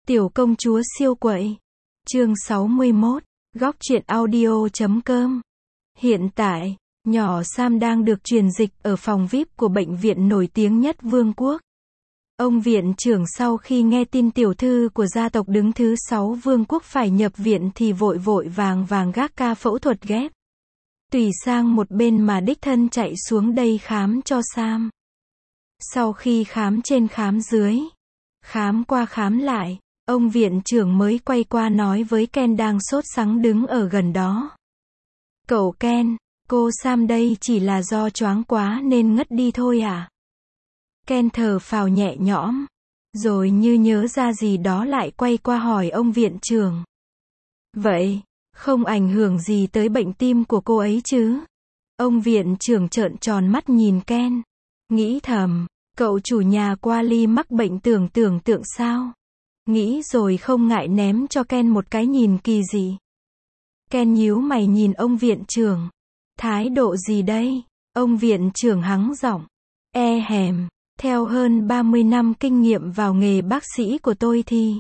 Tiểu công chúa siêu quậy. Chương 61. Góc truyện audio.com. Hiện tại, nhỏ Sam đang được truyền dịch ở phòng VIP của bệnh viện nổi tiếng nhất vương quốc. Ông viện trưởng sau khi nghe tin tiểu thư của gia tộc đứng thứ 6 vương quốc phải nhập viện thì vội vội vàng gác ca phẫu thuật ghép. Tùy sang một bên mà đích thân chạy xuống đây khám cho Sam. Sau khi khám trên khám dưới, khám qua khám lại, ông viện trưởng mới quay qua nói với Ken đang sốt sắng đứng ở gần đó. Cậu Ken, cô Sam đây chỉ là do choáng quá nên ngất đi thôi à? Ken thở phào nhẹ nhõm, rồi như nhớ ra gì đó lại quay qua hỏi ông viện trưởng. Vậy, không ảnh hưởng gì tới bệnh tim của cô ấy chứ? Ông viện trưởng trợn tròn mắt nhìn Ken, nghĩ thầm, cậu chủ nhà Quali mắc bệnh tưởng tượng sao? Nghĩ rồi không ngại ném cho Ken một cái nhìn kỳ dị. Ken nhíu mày nhìn ông viện trưởng. Thái độ gì đây? Ông viện trưởng hắng giọng. Hèm, theo hơn 30 năm kinh nghiệm vào nghề bác sĩ của tôi thì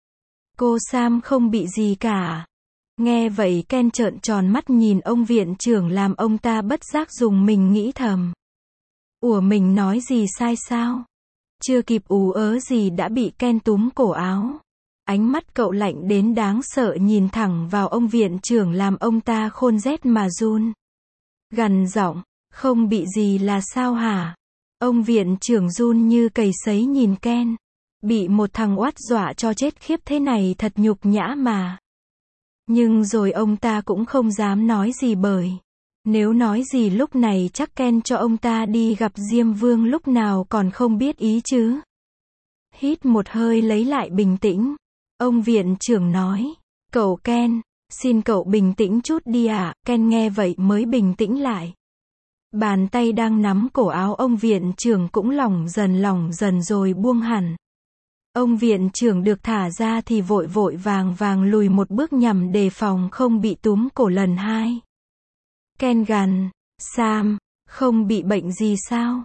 cô Sam không bị gì cả. Nghe vậy Ken trợn tròn mắt nhìn ông viện trưởng làm ông ta bất giác dùng mình nghĩ thầm. Ủa mình nói gì sai sao? Chưa kịp ú ớ gì đã bị Ken túm cổ áo. Ánh mắt cậu lạnh đến đáng sợ nhìn thẳng vào ông viện trưởng làm ông ta khôn rét mà run. Gằn giọng, không bị gì là sao hả? Ông viện trưởng run như cầy sấy nhìn Ken. Bị một thằng oát dọa cho chết khiếp thế này thật nhục nhã mà. Nhưng rồi ông ta cũng không dám nói gì bởi nếu nói gì lúc này chắc Ken cho ông ta đi gặp Diêm Vương lúc nào còn không biết ý chứ. Hít một hơi lấy lại bình tĩnh. Ông viện trưởng nói, cậu Ken, xin cậu bình tĩnh chút đi ạ. Ken nghe vậy mới bình tĩnh lại. Bàn tay đang nắm cổ áo ông viện trưởng cũng lỏng dần rồi buông hẳn. Ông viện trưởng được thả ra thì vội vàng lùi một bước nhằm đề phòng không bị túm cổ lần hai. Ken gằn, Sam, không bị bệnh gì sao?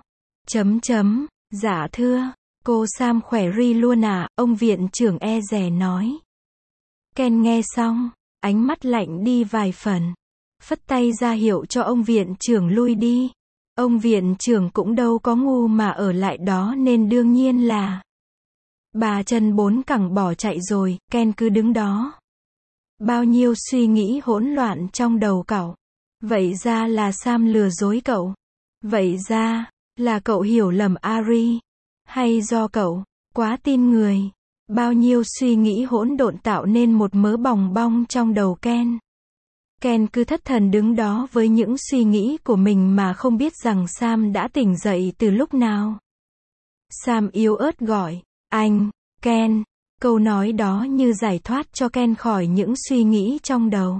Dạ thưa, cô Sam khỏe ri luôn à, ông viện trưởng e dè nói. Ken nghe xong, ánh mắt lạnh đi vài phần. Phất tay ra hiệu cho ông viện trưởng lui đi. Ông viện trưởng cũng đâu có ngu mà ở lại đó nên đương nhiên là ba chân bốn cẳng bỏ chạy rồi. Ken cứ đứng đó. Bao nhiêu suy nghĩ hỗn loạn trong đầu cậu. Vậy ra là Sam lừa dối cậu. Vậy ra là cậu hiểu lầm Ari. Hay do cậu quá tin người. Bao nhiêu suy nghĩ hỗn độn tạo nên một mớ bòng bong trong đầu Ken. Ken cứ thất thần đứng đó với những suy nghĩ của mình mà không biết rằng Sam đã tỉnh dậy từ lúc nào. Sam yếu ớt gọi, anh, Ken. Câu nói đó như giải thoát cho Ken khỏi những suy nghĩ trong đầu.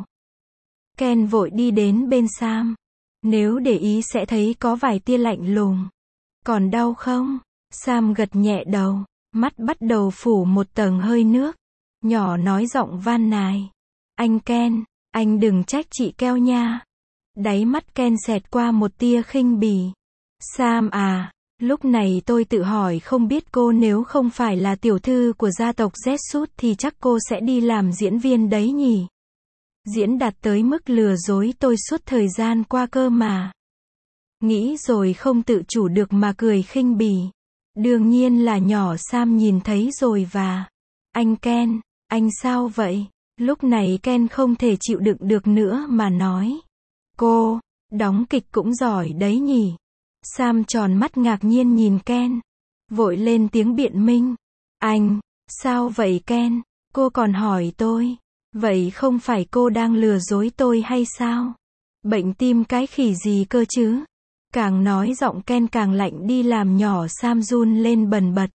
Ken vội đi đến bên Sam. Nếu để ý sẽ thấy có vài tia lạnh lùng. Còn đau không? Sam gật nhẹ đầu, mắt bắt đầu phủ một tầng hơi nước. Nhỏ nói giọng van nài. Anh Ken, anh đừng trách chị Keo nha. Đáy mắt Ken xẹt qua một tia khinh bỉ. Sam à, lúc này tôi tự hỏi không biết cô nếu không phải là tiểu thư của gia tộc Jesus thì chắc cô sẽ đi làm diễn viên đấy nhỉ? Diễn đạt tới mức lừa dối tôi suốt thời gian qua cơ mà. Nghĩ rồi không tự chủ được mà cười khinh bỉ. Đương nhiên là nhỏ Sam nhìn thấy rồi và anh Ken, anh sao vậy? Lúc này Ken không thể chịu đựng được nữa mà nói. Cô, đóng kịch cũng giỏi đấy nhỉ? Sam tròn mắt ngạc nhiên nhìn Ken. Vội lên tiếng biện minh. Anh, sao vậy Ken? Cô còn hỏi tôi. Vậy không phải cô đang lừa dối tôi hay sao? Bệnh tim cái khỉ gì cơ chứ? Càng nói giọng Ken càng lạnh đi làm nhỏ Sam run lên bần bật.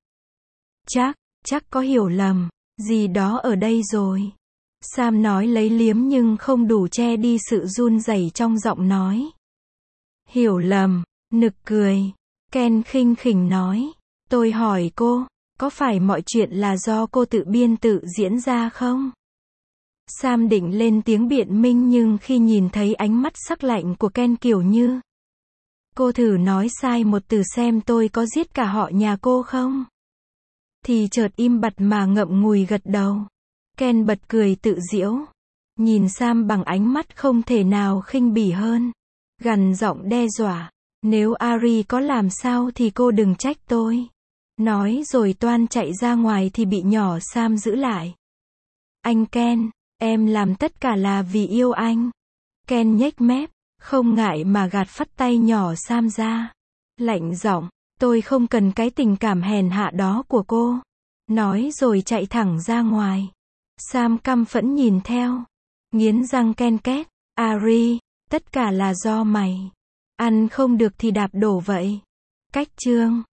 Chắc có hiểu lầm gì đó ở đây rồi. Sam nói lấy liếm nhưng không đủ che đi sự run rẩy trong giọng nói. Hiểu lầm, nực cười. Ken khinh khỉnh nói. Tôi hỏi cô, có phải mọi chuyện là do cô tự biên tự diễn ra không? Sam định lên tiếng biện minh nhưng khi nhìn thấy ánh mắt sắc lạnh của Ken kiểu như. Cô thử nói sai một từ xem tôi có giết cả họ nhà cô không? thì chợt im bặt mà ngậm ngùi gật đầu. Ken bật cười tự giễu, nhìn Sam bằng ánh mắt không thể nào khinh bỉ hơn, gằn giọng đe dọa, nếu Ari có làm sao thì cô đừng trách tôi. Nói rồi toan chạy ra ngoài thì bị nhỏ Sam giữ lại. Anh Ken, em làm tất cả là vì yêu anh. Ken nhếch mép, không ngại mà gạt phắt tay nhỏ Sam ra. Lạnh giọng, tôi không cần cái tình cảm hèn hạ đó của cô. Nói rồi chạy thẳng ra ngoài. Sam căm phẫn nhìn theo, nghiến răng ken két, Ari, tất cả là do mày. Ăn không được thì đạp đổ vậy. Cách chương